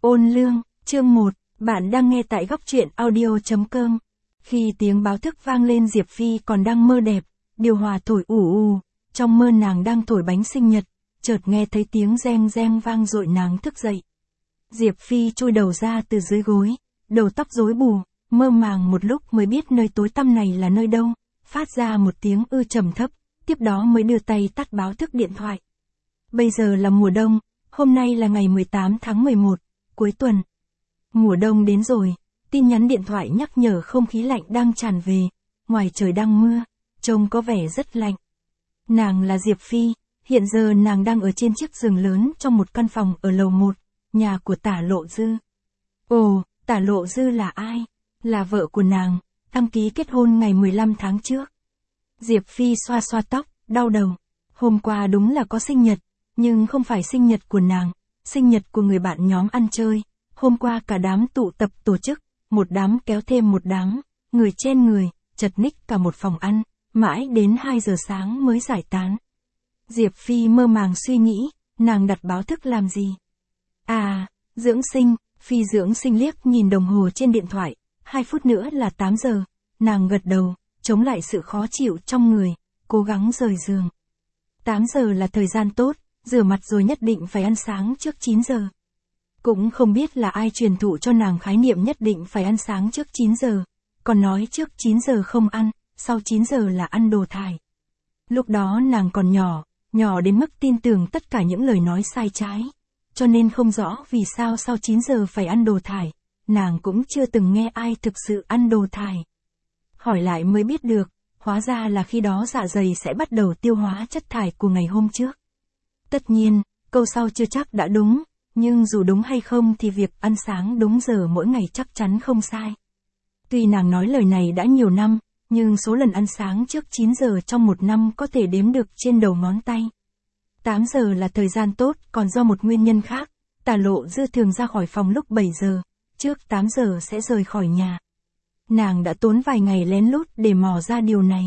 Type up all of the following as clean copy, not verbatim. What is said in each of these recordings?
Ôn lương, chương 1, bạn đang nghe tại góc truyện audio.com. Khi tiếng báo thức vang lên Diệp Phi còn đang mơ đẹp, điều hòa thổi ù ù, trong mơ nàng đang thổi bánh sinh nhật, chợt nghe thấy tiếng reng reng vang dội nàng thức dậy. Diệp Phi chui đầu ra từ dưới gối, đầu tóc rối bù, mơ màng một lúc mới biết nơi tối tăm này là nơi đâu, phát ra một tiếng ư trầm thấp, tiếp đó mới đưa tay tắt báo thức điện thoại. Bây giờ là mùa đông, hôm nay là ngày 18 tháng 11, cuối tuần. Mùa đông đến rồi, tin nhắn điện thoại nhắc nhở không khí lạnh đang tràn về, ngoài trời đang mưa, trông có vẻ rất lạnh. Nàng là Diệp Phi, hiện giờ nàng đang ở trên chiếc giường lớn trong một căn phòng ở lầu 1, nhà của Tả Lộ Dư. Ồ, Tả Lộ Dư là ai? Là vợ của nàng, đăng ký kết hôn ngày 15 tháng trước. Diệp Phi xoa xoa tóc, đau đầu. Hôm qua đúng là có sinh nhật, nhưng không phải sinh nhật của nàng, sinh nhật của người bạn nhóm ăn chơi. Hôm qua cả đám tụ tập tổ chức, một đám kéo thêm một đám, người chen người, chật ních cả một phòng ăn, mãi đến 2 giờ sáng mới giải tán. Diệp Phi mơ màng suy nghĩ, nàng đặt báo thức làm gì? À, dưỡng sinh. Phi dưỡng sinh liếc nhìn đồng hồ trên điện thoại, 2 phút nữa là 8 giờ, nàng gật đầu, chống lại sự khó chịu trong người, cố gắng rời giường. 8 giờ là thời gian tốt, rửa mặt rồi nhất định phải ăn sáng trước 9 giờ. Cũng không biết là ai truyền thụ cho nàng khái niệm nhất định phải ăn sáng trước 9 giờ, còn nói trước 9 giờ không ăn, sau 9 giờ là ăn đồ thải. Lúc đó nàng còn nhỏ đến mức tin tưởng tất cả những lời nói sai trái, cho nên không rõ vì sao sau 9 giờ phải ăn đồ thải, nàng cũng chưa từng nghe ai thực sự ăn đồ thải. Hỏi lại mới biết được, hóa ra là khi đó dạ dày sẽ bắt đầu tiêu hóa chất thải của ngày hôm trước. Tất nhiên, câu sau chưa chắc đã đúng, nhưng dù đúng hay không thì việc ăn sáng đúng giờ mỗi ngày chắc chắn không sai. Tuy nàng nói lời này đã nhiều năm, nhưng số lần ăn sáng trước 9 giờ trong một năm có thể đếm được trên đầu ngón tay. 8 giờ là thời gian tốt, còn do một nguyên nhân khác, Tả Lộ Dư thường ra khỏi phòng lúc 7 giờ, trước 8 giờ sẽ rời khỏi nhà. Nàng đã tốn vài ngày lén lút để mò ra điều này.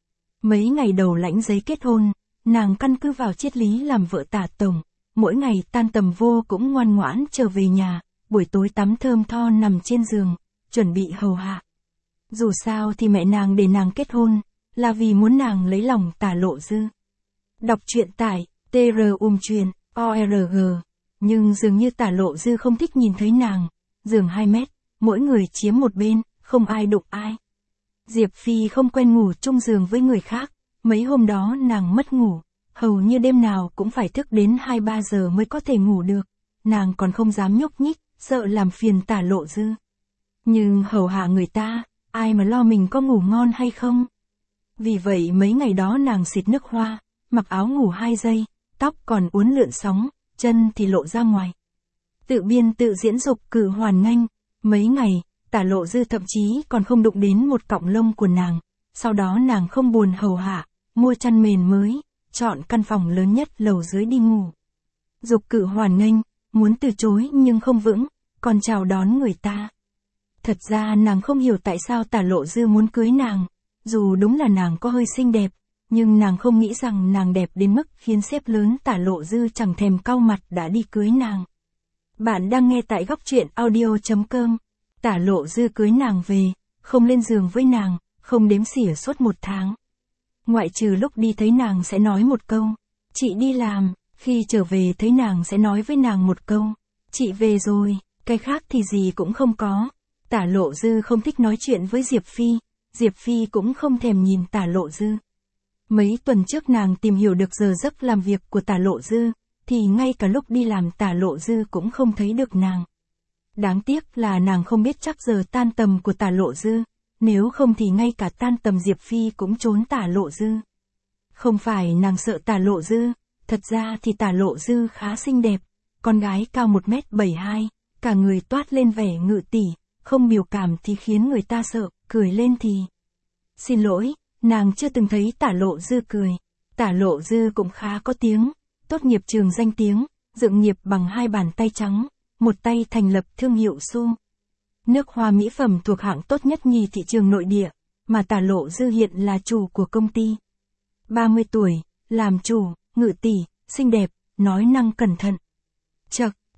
Mấy ngày đầu lãnh giấy kết hôn, nàng căn cứ vào triết lý làm vợ Tả Tổng, mỗi ngày tan tầm vô cũng ngoan ngoãn trở về nhà, buổi tối tắm thơm tho nằm trên giường, chuẩn bị hầu hạ. Dù sao thì mẹ nàng để nàng kết hôn, là vì muốn nàng lấy lòng Tả Lộ Dư. Đọc truyện tại truyện org, nhưng dường như Tả Lộ Dư không thích nhìn thấy nàng, giường 2 mét, mỗi người chiếm một bên, không ai đụng ai. Diệp Phi không quen ngủ chung giường với người khác, mấy hôm đó nàng mất ngủ, hầu như đêm nào cũng phải thức đến 2-3 giờ mới có thể ngủ được, nàng còn không dám nhúc nhích, sợ làm phiền Tả Lộ Dư. Nhưng hầu hạ người ta, ai mà lo mình có ngủ ngon hay không? Vì vậy mấy ngày đó nàng xịt nước hoa, mặc áo ngủ 2 giây, tóc còn uốn lượn sóng, chân thì lộ ra ngoài. Tự biên tự diễn dục cử hoàn nghênh, mấy ngày, Tả Lộ Dư thậm chí còn không đụng đến một cọng lông của nàng, sau đó nàng không buồn hầu hạ, mua chăn mền mới, chọn căn phòng lớn nhất lầu dưới đi ngủ. Dục cử hoàn nghênh, muốn từ chối nhưng không vững, còn chào đón người ta. Thật ra nàng không hiểu tại sao Tả Lộ Dư muốn cưới nàng, dù đúng là nàng có hơi xinh đẹp, nhưng nàng không nghĩ rằng nàng đẹp đến mức khiến sếp lớn Tả Lộ Dư chẳng thèm cau mặt đã đi cưới nàng. Bạn đang nghe tại góc truyện audio.com. Tả Lộ Dư cưới nàng về, không lên giường với nàng, không đếm xỉa suốt 1 tháng. Ngoại trừ lúc đi thấy nàng sẽ nói một câu, chị đi làm, khi trở về thấy nàng sẽ nói với nàng một câu, chị về rồi, cái khác thì gì cũng không có. Tả Lộ Dư không thích nói chuyện với Diệp Phi cũng không thèm nhìn Tả Lộ Dư. Mấy tuần trước nàng tìm hiểu được giờ giấc làm việc của Tả Lộ Dư, thì ngay cả lúc đi làm Tả Lộ Dư cũng không thấy được nàng. Đáng tiếc là nàng không biết chắc giờ tan tầm của Tả Lộ Dư, nếu không thì ngay cả tan tầm Diệp Phi cũng trốn Tả Lộ Dư. Không phải nàng sợ Tả Lộ Dư, thật ra thì Tả Lộ Dư khá xinh đẹp, con gái cao 1m72, cả người toát lên vẻ ngự tỷ, không biểu cảm thì khiến người ta sợ, cười lên thì. Xin lỗi, nàng chưa từng thấy Tả Lộ Dư cười. Tả Lộ Dư cũng khá có tiếng, tốt nghiệp trường danh tiếng, dựng nghiệp bằng 2 bàn tay trắng, một tay thành lập thương hiệu Su. Nước hoa mỹ phẩm thuộc hạng tốt nhất nhì thị trường nội địa, mà Tả Lộ Dư hiện là chủ của công ty. 30 tuổi, làm chủ, ngự tỷ, xinh đẹp, nói năng cẩn thận. Chậc,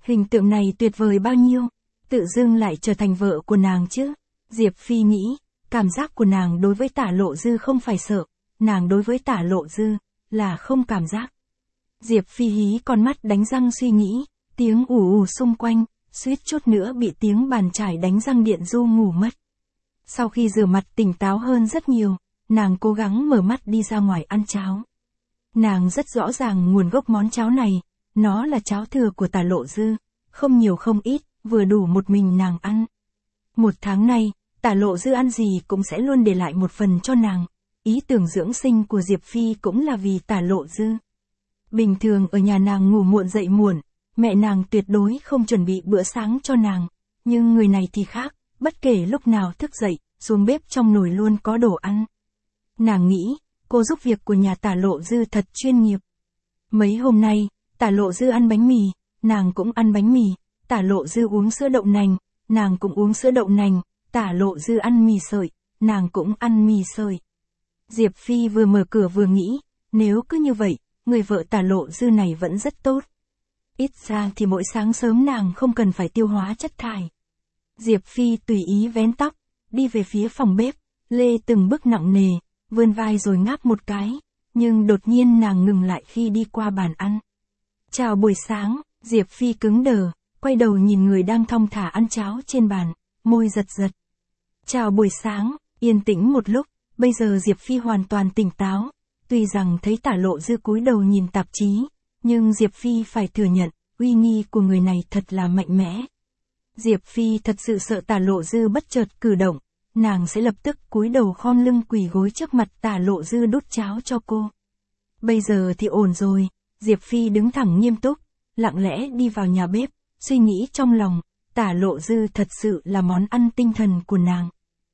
Hình tượng này tuyệt vời bao nhiêu, tự dưng lại trở thành vợ của nàng chứ. Diệp Phi nghĩ, cảm giác của nàng đối với Tả Lộ Dư không phải sợ, nàng đối với Tả Lộ Dư là không cảm giác. Diệp Phi hí con mắt đánh răng suy nghĩ, tiếng ù ù xung quanh, suýt chút nữa bị tiếng bàn chải đánh răng điện du ngủ mất. Sau khi rửa mặt tỉnh táo hơn rất nhiều, nàng cố gắng mở mắt đi ra ngoài ăn cháo. Nàng rất rõ ràng nguồn gốc món cháo này, nó là cháo thừa của Tả Lộ Dư, không nhiều không ít, vừa đủ một mình nàng ăn. Một tháng nay, Tả Lộ Dư ăn gì cũng sẽ luôn để lại một phần cho nàng. Ý tưởng dưỡng sinh của Diệp Phi cũng là vì Tả Lộ Dư. Bình thường ở nhà nàng ngủ muộn dậy muộn, mẹ nàng tuyệt đối không chuẩn bị bữa sáng cho nàng, nhưng người này thì khác, bất kể lúc nào thức dậy, xuống bếp trong nồi luôn có đồ ăn. Nàng nghĩ, cô giúp việc của nhà Tả Lộ Dư thật chuyên nghiệp. Mấy hôm nay, Tả Lộ Dư ăn bánh mì, nàng cũng ăn bánh mì, Tả Lộ Dư uống sữa đậu nành, nàng cũng uống sữa đậu nành, Tả Lộ Dư ăn mì sợi, nàng cũng ăn mì sợi. Diệp Phi vừa mở cửa vừa nghĩ, nếu cứ như vậy, người vợ Tả Lộ Dư này vẫn rất tốt. Ít ra thì mỗi sáng sớm nàng không cần phải tiêu hóa chất thải. Diệp Phi tùy ý vén tóc, đi về phía phòng bếp, lê từng bước nặng nề, vươn vai rồi ngáp một cái, nhưng đột nhiên nàng ngừng lại khi đi qua bàn ăn. Chào buổi sáng, Diệp Phi cứng đờ, quay đầu nhìn người đang thong thả ăn cháo trên bàn, môi giật giật. Chào buổi sáng, yên tĩnh một lúc, bây giờ Diệp Phi hoàn toàn tỉnh táo, tuy rằng thấy Tả Lộ Dư cúi đầu nhìn tạp chí, nhưng Diệp Phi phải thừa nhận, uy nghi của người này thật là mạnh mẽ. Diệp Phi thật sự sợ Tả Lộ Dư bất chợt cử động, nàng sẽ lập tức cúi đầu khom lưng quỳ gối trước mặt Tả Lộ Dư đút cháo cho cô. Bây giờ thì ổn rồi, Diệp Phi đứng thẳng nghiêm túc, lặng lẽ đi vào nhà bếp, suy nghĩ trong lòng, Tả Lộ Dư thật sự là món ăn tinh thần của nàng.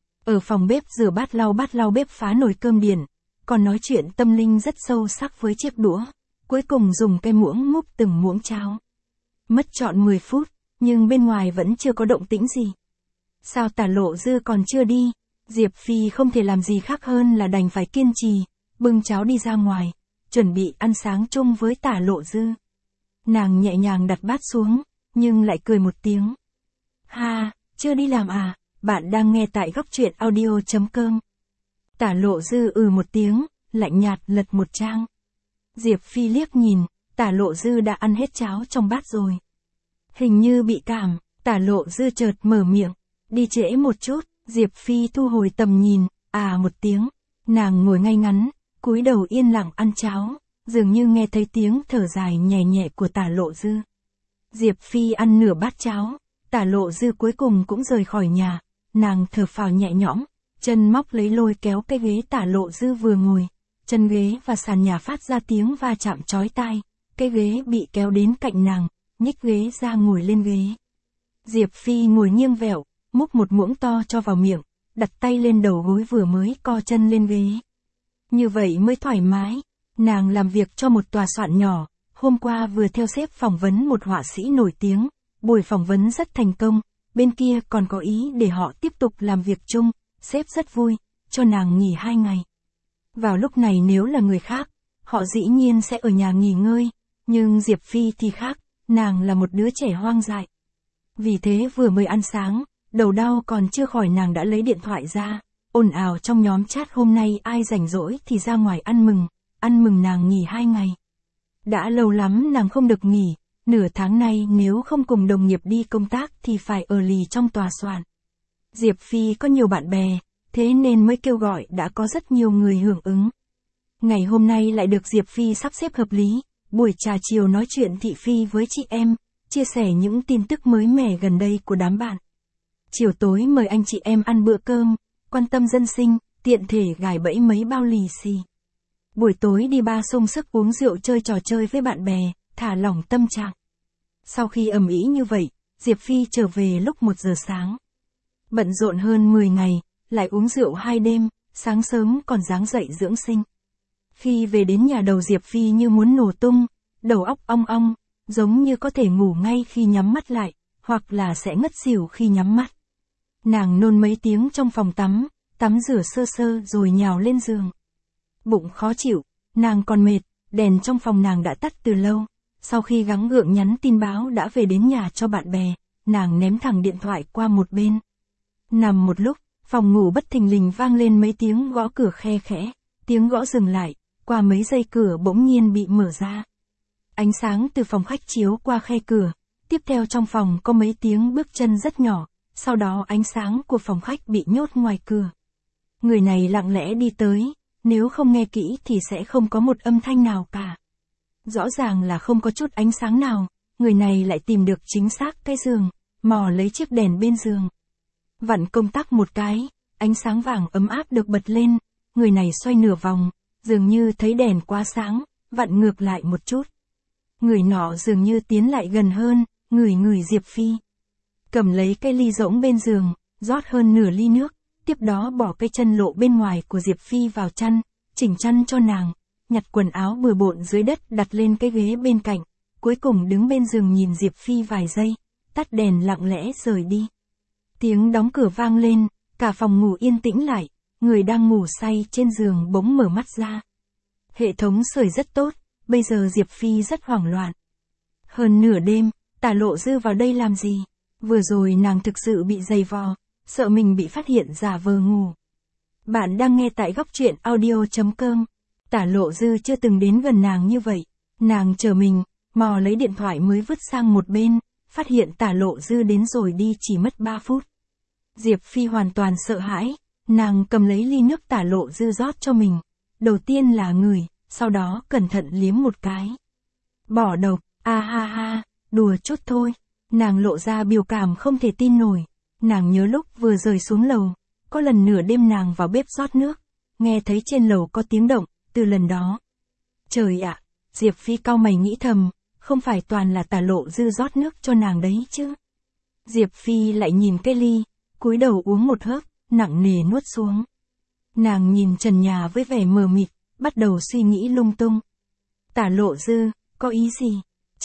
Ở phòng bếp rửa bát lau bếp phá nồi cơm điện, còn nói chuyện tâm linh rất sâu sắc với chiếc đũa, cuối cùng dùng cây muỗng múc từng muỗng cháo. Mất trọn 10 phút, nhưng bên ngoài vẫn chưa có động tĩnh gì. Sao Tả Lộ Dư còn chưa đi? Diệp Phi không thể làm gì khác hơn là đành phải kiên trì, bưng cháo đi ra ngoài, chuẩn bị ăn sáng chung với Tả Lộ Dư. Nàng nhẹ nhàng đặt bát xuống, nhưng lại cười một tiếng. Ha, chưa đi làm à? Bạn đang nghe tại góc truyện audio.com. Tả Lộ Dư một tiếng, lạnh nhạt lật một trang. Diệp Phi liếc nhìn, Tả Lộ Dư đã ăn hết cháo trong bát rồi. Hình như bị cảm, Tả Lộ Dư chợt mở miệng. Đi trễ một chút, Diệp Phi thu hồi tầm nhìn, một tiếng. Nàng ngồi ngay ngắn, cúi đầu yên lặng ăn cháo, dường như nghe thấy tiếng thở dài nhẹ nhẹ của Tả Lộ Dư. Diệp Phi ăn nửa bát cháo, Tả Lộ Dư cuối cùng cũng rời khỏi nhà, nàng thở phào nhẹ nhõm, chân móc lấy lôi kéo cái ghế Tả Lộ Dư vừa ngồi, chân ghế và sàn nhà phát ra tiếng va chạm chói tai, cái ghế bị kéo đến cạnh nàng, nhích ghế ra ngồi lên ghế. Diệp Phi ngồi nghiêng vẹo, múc một muỗng to cho vào miệng, đặt tay lên đầu gối vừa mới co chân lên ghế. Như vậy mới thoải mái, nàng làm việc cho một tòa soạn nhỏ, hôm qua vừa theo sếp phỏng vấn một họa sĩ nổi tiếng, buổi phỏng vấn rất thành công, bên kia còn có ý để họ tiếp tục làm việc chung, sếp rất vui, cho nàng nghỉ 2 ngày. Vào lúc này nếu là người khác, họ dĩ nhiên sẽ ở nhà nghỉ ngơi, nhưng Diệp Phi thì khác, nàng là một đứa trẻ hoang dại. Vì thế vừa mới ăn sáng, đầu đau còn chưa khỏi nàng đã lấy điện thoại ra, ồn ào trong nhóm chat hôm nay ai rảnh rỗi thì ra ngoài ăn mừng nàng nghỉ 2 ngày. Đã lâu lắm nàng không được nghỉ, nửa tháng nay nếu không cùng đồng nghiệp đi công tác thì phải ở lì trong tòa soạn. Diệp Phi có nhiều bạn bè, thế nên mới kêu gọi đã có rất nhiều người hưởng ứng. Ngày hôm nay lại được Diệp Phi sắp xếp hợp lý, buổi trà chiều nói chuyện thị phi với chị em, chia sẻ những tin tức mới mẻ gần đây của đám bạn. Chiều tối mời anh chị em ăn bữa cơm, quan tâm dân sinh, tiện thể gài bẫy mấy bao lì xì. Buổi tối đi bar xung sức uống rượu chơi trò chơi với bạn bè, thả lỏng tâm trạng. Sau khi ầm ĩ như vậy, Diệp Phi trở về lúc 1 giờ sáng. Bận rộn hơn 10 ngày, lại uống rượu 2 đêm, sáng sớm còn dáng dậy dưỡng sinh. Khi về đến nhà đầu Diệp Phi như muốn nổ tung, đầu óc ong ong, giống như có thể ngủ ngay khi nhắm mắt lại, hoặc là sẽ ngất xỉu khi nhắm mắt. Nàng nôn mấy tiếng trong phòng tắm rửa sơ sơ rồi nhào lên giường. Bụng khó chịu, nàng còn mệt, đèn trong phòng nàng đã tắt từ lâu, Sau khi gắng gượng nhắn tin báo đã về đến nhà cho bạn bè, nàng ném thẳng điện thoại qua một bên. Nằm một lúc, phòng ngủ bất thình lình vang lên mấy tiếng gõ cửa khe khẽ, tiếng gõ dừng lại, qua mấy giây cửa bỗng nhiên bị mở ra. Ánh sáng từ phòng khách chiếu qua khe cửa, tiếp theo trong phòng có mấy tiếng bước chân rất nhỏ, sau đó ánh sáng của phòng khách bị nhốt ngoài cửa. Người này lặng lẽ đi tới, nếu không nghe kỹ thì sẽ không có một âm thanh nào cả. Rõ ràng là không có chút ánh sáng nào, người này lại tìm được chính xác cái giường, mò lấy chiếc đèn bên giường. Vặn công tắc một cái, ánh sáng vàng ấm áp được bật lên, người này xoay nửa vòng, dường như thấy đèn quá sáng, vặn ngược lại một chút. Người nọ dường như tiến lại gần hơn, ngửi Diệp Phi. Cầm lấy cái ly rỗng bên giường, rót hơn nửa ly nước, tiếp đó bỏ cái chân lộ bên ngoài của Diệp Phi vào chăn, chỉnh chăn cho nàng, nhặt quần áo bừa bộn dưới đất đặt lên cái ghế bên cạnh, cuối cùng đứng bên giường nhìn Diệp Phi vài giây, tắt đèn lặng lẽ rời đi. Tiếng đóng cửa vang lên, cả phòng ngủ yên tĩnh lại, người đang ngủ say trên giường bỗng mở mắt ra. Hệ thống sưởi rất tốt, bây giờ Diệp Phi rất hoảng loạn. Hơn nửa đêm, Tả Lộ Dư vào đây làm gì? Vừa rồi nàng thực sự bị giày vò, sợ mình bị phát hiện giả vờ ngủ. Bạn đang nghe tại góc truyện audio.com. Tả Lộ Dư chưa từng đến gần nàng như vậy. Nàng chờ mình, mò lấy điện thoại mới vứt sang một bên, phát hiện Tả Lộ Dư đến rồi đi chỉ mất 3 phút. Diệp Phi hoàn toàn sợ hãi, nàng cầm lấy ly nước Tả Lộ Dư rót cho mình. Đầu tiên là ngửi, sau đó cẩn thận liếm một cái. Bỏ độc, ha ha, đùa chút thôi. Nàng lộ ra biểu cảm không thể tin nổi. Nàng nhớ lúc vừa rời xuống lầu, có lần nửa đêm nàng vào bếp rót nước, nghe thấy trên lầu có tiếng động, từ lần đó. Trời ạ, Diệp Phi cau mày nghĩ thầm, không phải toàn là Tả Lộ Dư rót nước cho nàng đấy chứ. Diệp Phi lại nhìn cái ly, cúi đầu uống một hớp, nặng nề nuốt xuống. Nàng nhìn trần nhà với vẻ mờ mịt, bắt đầu suy nghĩ lung tung. Tả Lộ Dư, có ý gì?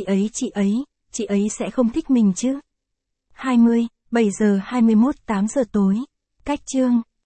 Chị ấy sẽ không thích mình chứ? 7 giờ 21 8 giờ tối. Cách chương